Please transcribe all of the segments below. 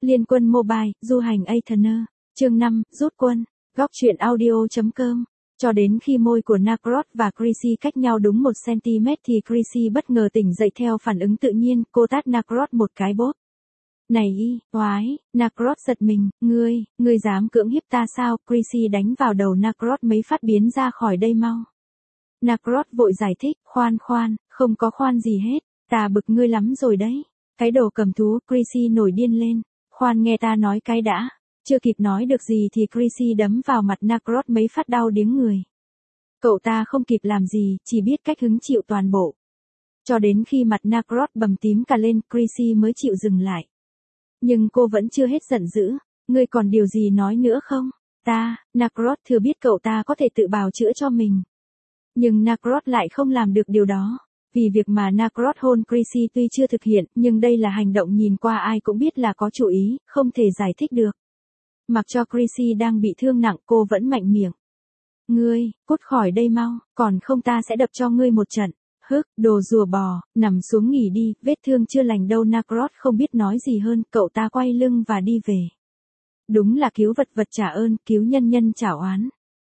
Liên quân mobile, du hành Aetherner. Chương 5, rút quân. Góc truyện audio.com. Cho đến khi môi của Nacross và Chrissy cách nhau đúng 1cm thì Chrissy bất ngờ tỉnh dậy theo phản ứng tự nhiên, cô tát Nacross một cái bốp. Này y, oái, Nacross giật mình, ngươi dám cưỡng hiếp ta sao? Chrissy đánh vào đầu Nacross mấy phát biến ra khỏi đây mau. Nacross vội giải thích, khoan, không có khoan gì hết, ta bực ngươi lắm rồi đấy. Cái đồ cầm thú, Chrissy nổi điên lên, khoan nghe ta nói cái đã. Chưa kịp nói được gì thì Chrissy đấm vào mặt Nacross mấy phát đau điếng người. Cậu ta không kịp làm gì, chỉ biết cách hứng chịu toàn bộ. Cho đến khi mặt Nacross bầm tím cả lên, Chrissy mới chịu dừng lại. Nhưng cô vẫn chưa hết giận dữ. Ngươi còn điều gì nói nữa không? Nacross thừa biết cậu ta có thể tự bào chữa cho mình. Nhưng Nacross lại không làm được điều đó. Vì việc mà Nacross hôn Chrissy tuy chưa thực hiện, nhưng đây là hành động nhìn qua ai cũng biết là có chủ ý, không thể giải thích được. Mặc cho Chrissy đang bị thương nặng, cô vẫn mạnh miệng. Ngươi, cút khỏi đây mau, còn không ta sẽ đập cho ngươi một trận. Đồ rùa bò, nằm xuống nghỉ đi, vết thương chưa lành đâu. Nacross không biết nói gì hơn, cậu ta quay lưng và đi về. Đúng là cứu vật vật trả ơn, cứu nhân nhân trả oán.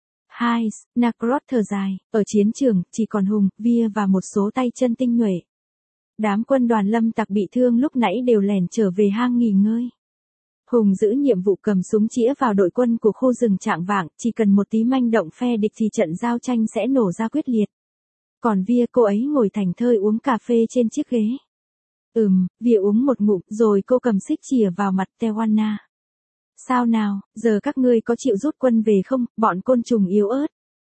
Nacross thở dài, ở chiến trường, chỉ còn Hùng, Via và một số tay chân tinh nhuệ. Đám quân đoàn lâm tặc bị thương lúc nãy đều lẻn trở về hang nghỉ ngơi. Hùng giữ nhiệm vụ cầm súng chĩa vào đội quân của khu rừng Trạng Vạng, chỉ cần một tí manh động phe địch thì trận giao tranh sẽ nổ ra quyết liệt. Còn Via, cô ấy ngồi thảnh thơi uống cà phê trên chiếc ghế. Via uống một ngụm, rồi cô cầm xích chìa vào mặt Tewana. Sao nào, giờ các ngươi có chịu rút quân về không, bọn côn trùng yếu ớt?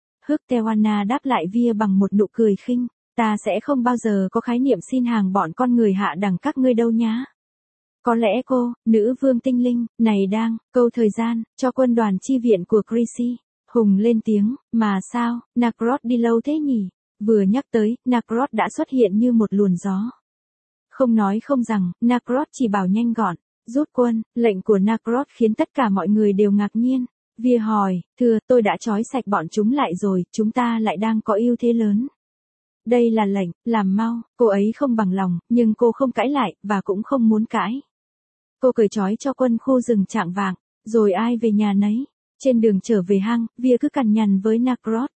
Tewana đáp lại Via bằng một nụ cười khinh. Ta sẽ không bao giờ có khái niệm xin hàng bọn con người hạ đẳng các ngươi đâu nhá. Có lẽ cô, nữ vương tinh linh, này đang, câu thời gian, cho quân đoàn chi viện của Chrissy. Hùng lên tiếng, mà sao, Nacross đi lâu thế nhỉ? Vừa nhắc tới, Nacross đã xuất hiện như một luồn gió. Không nói không rằng, Nacross chỉ bảo nhanh gọn. Rút quân, lệnh của Nacross khiến tất cả mọi người đều ngạc nhiên. Via hỏi, thưa, tôi đã trói sạch bọn chúng lại rồi, chúng ta lại đang có ưu thế lớn. Đây là lệnh, làm mau, cô ấy không bằng lòng, nhưng cô không cãi lại, và cũng không muốn cãi. Cô cởi trói cho quân khu rừng Trạng Vạng, rồi ai về nhà nấy. Trên đường trở về hang, Via cứ cằn nhằn với Nacross.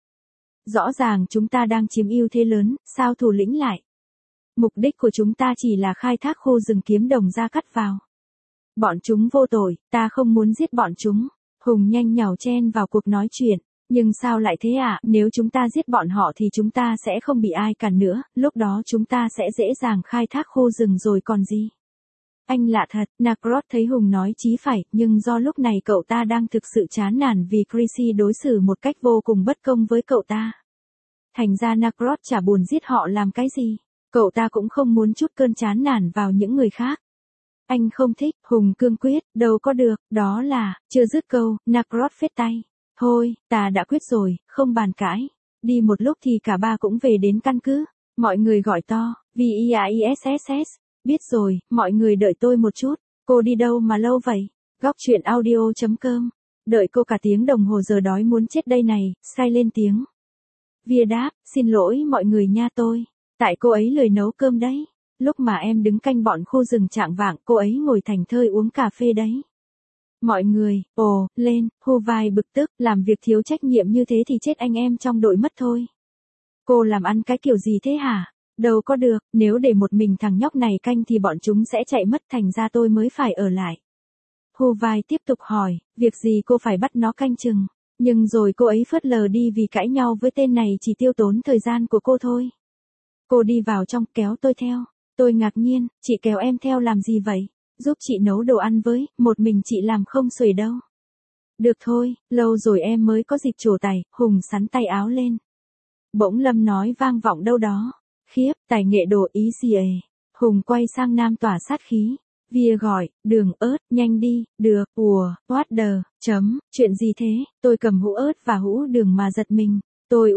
Rõ ràng chúng ta đang chiếm ưu thế lớn, sao thủ lĩnh lại? Mục đích của chúng ta chỉ là khai thác khu rừng kiếm đồng ra cắt vào. Bọn chúng vô tội, ta không muốn giết bọn chúng. Hùng nhanh nhảu chen vào cuộc nói chuyện. Nhưng sao lại thế ạ? Nếu chúng ta giết bọn họ thì chúng ta sẽ không bị ai cản nữa, lúc đó chúng ta sẽ dễ dàng khai thác khu rừng rồi còn gì. Anh lạ thật, Nacross thấy Hùng nói chí phải, nhưng do lúc này cậu ta đang thực sự chán nản vì Chrissy đối xử một cách vô cùng bất công với cậu ta. Thành ra Nacross chả buồn giết họ làm cái gì. Cậu ta cũng không muốn trút cơn chán nản vào những người khác. Anh không thích, Hùng cương quyết, đâu có được, đó là, chưa dứt câu, Nacross phết tay. Thôi, ta đã quyết rồi, không bàn cãi. Đi một lúc thì cả ba cũng về đến căn cứ. Mọi người gọi to, VIAISSS. Biết rồi, mọi người đợi tôi một chút. Cô đi đâu mà lâu vậy? Góc truyện audio.com. Đợi cô cả tiếng đồng hồ giờ đói muốn chết đây này, Sky lên tiếng. Via đáp, xin lỗi mọi người nha tôi. Tại cô ấy lười nấu cơm đấy. Lúc mà em đứng canh bọn khu rừng Trạng Vạng, cô ấy ngồi thảnh thơi uống cà phê đấy. Mọi người, lên, hô vai bực tức, làm việc thiếu trách nhiệm như thế thì chết anh em trong đội mất thôi. Cô làm ăn cái kiểu gì thế hả? Đâu có được, nếu để một mình thằng nhóc này canh thì bọn chúng sẽ chạy mất, thành ra tôi mới phải ở lại. Hô vai tiếp tục hỏi, việc gì cô phải bắt nó canh chừng, nhưng rồi cô ấy phớt lờ đi vì cãi nhau với tên này chỉ tiêu tốn thời gian của cô thôi. Cô đi vào trong kéo tôi theo, tôi ngạc nhiên, chị kéo em theo làm gì vậy? Giúp chị nấu đồ ăn với, một mình chị làm không xuể đâu. Được thôi, lâu rồi em mới có dịp trổ tài, Hùng sắn tay áo lên. Bỗng Lâm nói vang vọng đâu đó. Khiếp, tài nghệ đồ ý gì ề. Hùng quay sang Nam tỏa sát khí. Via gọi, Đường ớt, nhanh đi, được, what the, chuyện gì thế? Tôi cầm hũ ớt và hũ đường mà giật mình. Tôi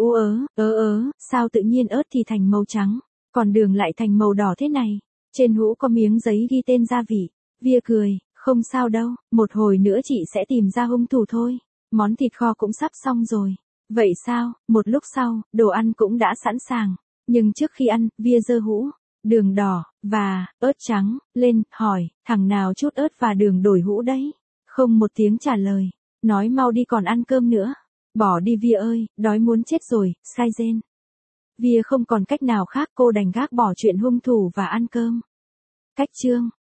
sao tự nhiên ớt thì thành màu trắng, còn đường lại thành màu đỏ thế này? Trên hũ có miếng giấy ghi tên gia vị. Via cười, không sao đâu, một hồi nữa chị sẽ tìm ra hung thủ thôi. Món thịt kho cũng sắp xong rồi. Vậy sao? Một lúc sau, đồ ăn cũng đã sẵn sàng. Nhưng trước khi ăn, Via giơ hũ. đường đỏ, và, ớt trắng, lên, hỏi, thằng nào chút ớt và đường đổi hũ đấy? Không một tiếng trả lời. Nói mau đi còn ăn cơm nữa. Bỏ đi Via ơi, đói muốn chết rồi, Saizen. Via không còn cách nào khác, cô đành gác bỏ chuyện hung thủ và ăn cơm. Cách chương